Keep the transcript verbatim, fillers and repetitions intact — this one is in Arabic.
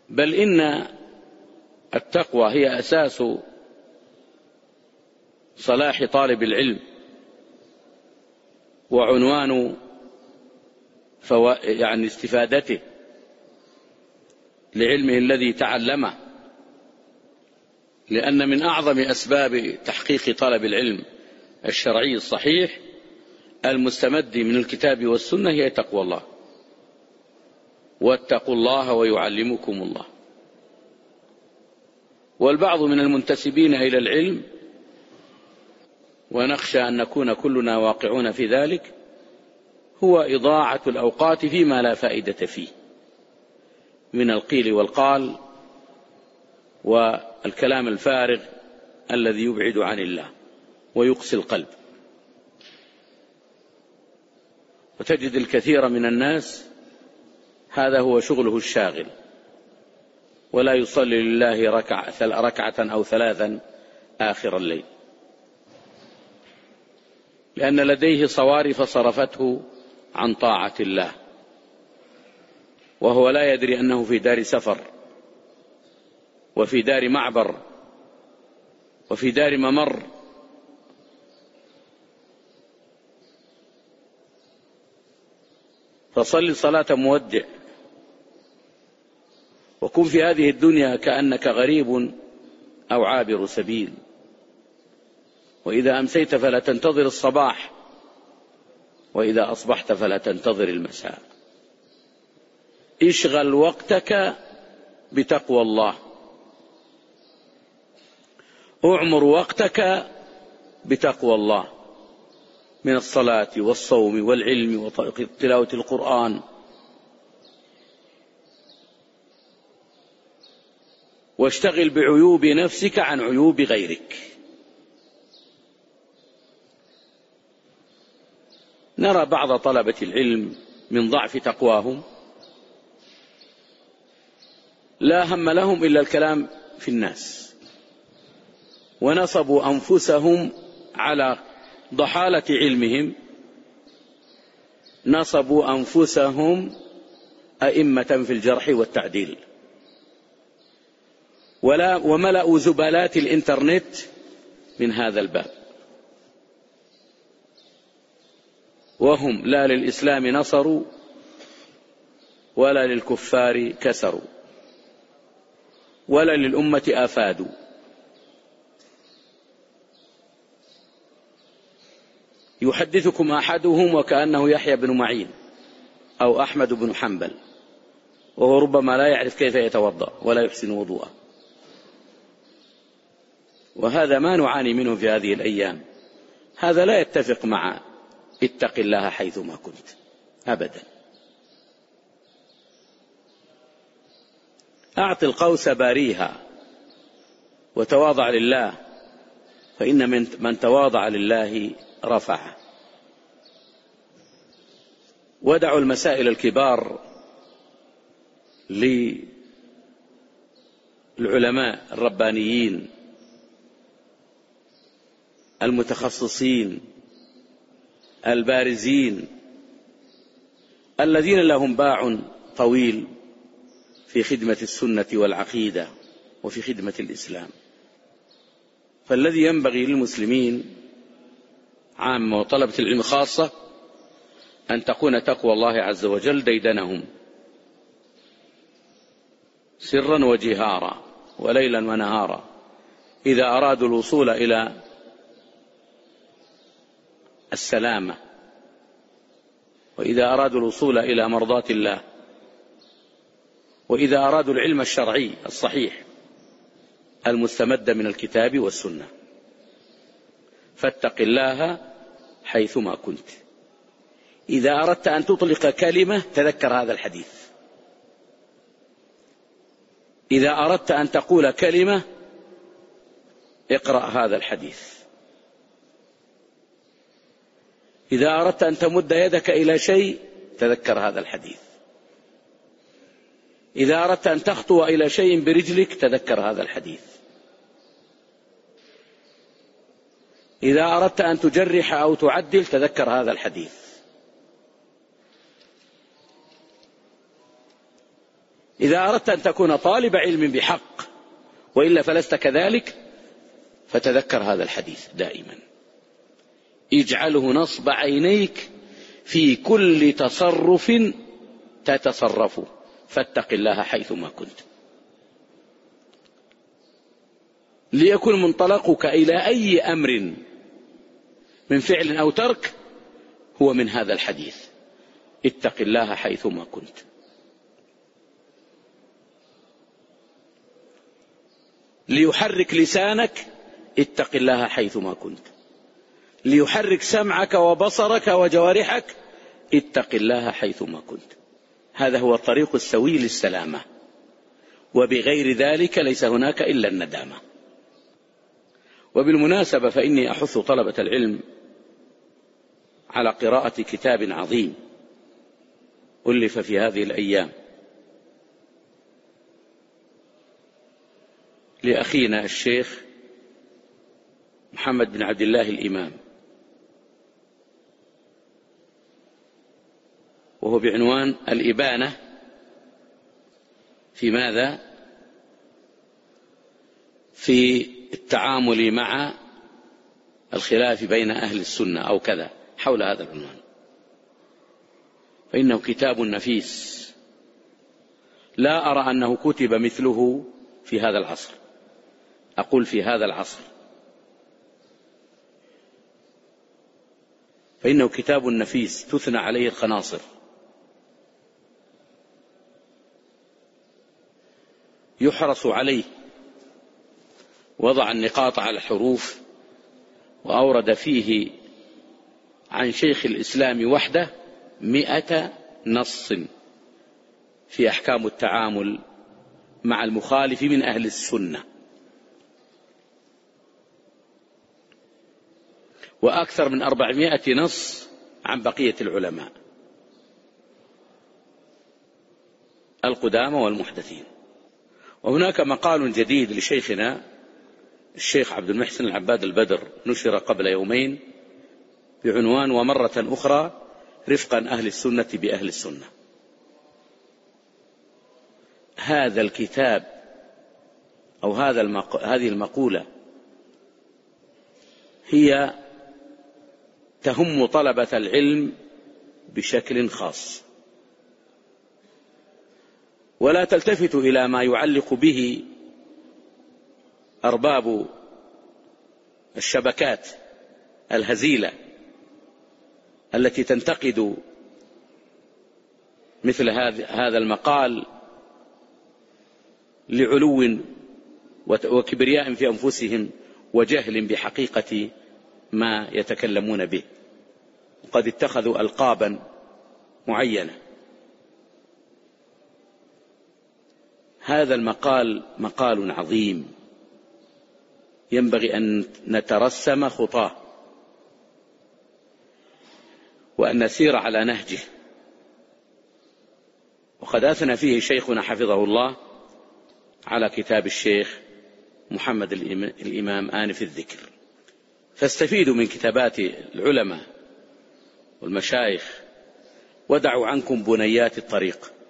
بل إن التقوى هي أساس صلاح طالب العلم وعنوان فو... يعني استفادته لعلمه الذي تعلمه، لأن من أعظم أسباب تحقيق طلب العلم الشرعي الصحيح المستمد من الكتاب والسنة هي تقوى الله. واتقوا الله ويعلمكم الله. والبعض من المنتسبين إلى العلم، ونخشى أن نكون كلنا واقعون في ذلك، هو إضاعة الأوقات فيما لا فائدة فيه من القيل والقال والكلام الفارغ الذي يبعد عن الله ويقسي القلب. وتجد الكثير من الناس هذا هو شغله الشاغل، ولا يصلي لله ركعة, ركعة أو ثلاثا آخر الليل، لأن لديه صوارف صرفته عن طاعة الله، وهو لا يدري أنه في دار سفر، وفي دار معبر، وفي دار ممر. فصل صلاة مودع، وكن في هذه الدنيا كأنك غريب أو عابر سبيل، وإذا أمسيت فلا تنتظر الصباح، وإذا أصبحت فلا تنتظر المساء. اشغل وقتك بتقوى الله، اعمر وقتك بتقوى الله من الصلاة والصوم والعلم وتلاوة القرآن. واشتغل بعيوب نفسك عن عيوب غيرك. نرى بعض طلبة العلم من ضعف تقواهم لا هم لهم إلا الكلام في الناس، ونصبوا أنفسهم على ضحالة علمهم، نصبوا أنفسهم أئمة في الجرح والتعديل، ولا وملأوا زبالات الإنترنت من هذا الباب، وهم لا للإسلام نصروا ولا للكفار كسروا ولا للأمة آفادوا. يحدثكم أحدهم وكأنه يحيى بن معين أو أحمد بن حنبل، وهو ربما لا يعرف كيف يتوضأ ولا يحسن وضوءه. وهذا ما نعاني منه في هذه الأيام. هذا لا يتفق مع اتق الله حيثما كنت أبدا. أعط القوس باريها وتواضع لله، فإن من تواضع لله رفعه. ودعوا المسائل الكبار للعلماء الربانيين المتخصصين البارزين الذين لهم باع طويل في خدمة السنة والعقيدة وفي خدمة الإسلام. فالذي ينبغي للمسلمين عامة وطلبة العلم خاصة أن تكون تقوى الله عز وجل ديدنهم سرا وجهارا وليلا ونهارا، إذا أرادوا الوصول إلى السلامة، وإذا أرادوا الوصول إلى مرضاة الله، وإذا أرادوا العلم الشرعي الصحيح المستمد من الكتاب والسنة. فاتق الله حيثما كنت. إذا أردت أن تطلق كلمة تذكر هذا الحديث. إذا أردت أن تقول كلمة اقرأ هذا الحديث. إذا أردت أن تمد يدك إلى شيء تذكر هذا الحديث. إذا أردت أن تخطو إلى شيء برجلك تذكر هذا الحديث. إذا أردت أن تجرح أو تعدل تذكر هذا الحديث. إذا أردت أن تكون طالب علم بحق وإلا فلست كذلك فتذكر هذا الحديث دائما، اجعله نصب عينيك في كل تصرف تتصرف، فاتق الله حيثما كنت. ليكن منطلقك إلى أي أمر من فعل أو ترك هو من هذا الحديث، اتق الله حيثما كنت. ليحرك لسانك، اتق الله حيثما كنت. ليحرك سمعك وبصرك وجوارحك، اتق الله حيثما كنت. هذا هو الطريق السوي للسلامة، وبغير ذلك ليس هناك إلا الندامة. وبالمناسبة فإني أحث طلبة العلم على قراءة كتاب عظيم ألف في هذه الأيام لأخينا الشيخ محمد بن عبد الله الإمام، وهو بعنوان الإبانة في ماذا؟ في التعامل مع الخلاف بين أهل السنة أو كذا، حول هذا العنوان. فإنه كتاب نفيس، لا أرى أنه كتب مثله في هذا العصر، أقول في هذا العصر، فإنه كتاب نفيس تثنى عليه الخناصر. يحرص عليه، وضع النقاط على الحروف، وأورد فيه عن شيخ الإسلام وحده مئة نص في أحكام التعامل مع المخالف من أهل السنة، وأكثر من أربعمائة نص عن بقية العلماء القدامى والمحدثين. وهناك مقال جديد لشيخنا الشيخ عبد المحسن العباد البدر نشر قبل يومين بعنوان ومرة أخرى رفقا أهل السنة بأهل السنة. هذا الكتاب أو هذا المق... هذه المقولة هي تهم طلبة العلم بشكل خاص، ولا تلتفت إلى ما يعلق به أرباب الشبكات الهزيلة التي تنتقد مثل هذا المقال لعلو وكبرياء في أنفسهم وجهل بحقيقة ما يتكلمون به، وقد اتخذوا ألقابا معينة. هذا المقال مقال عظيم ينبغي أن نترسم خطاه وأن نسير على نهجه. وقد أثنى فيه شيخنا حفظه الله على كتاب الشيخ محمد الإمام آنف الذكر، فاستفيدوا من كتابات العلماء والمشايخ ودعوا عنكم بنيات الطريق.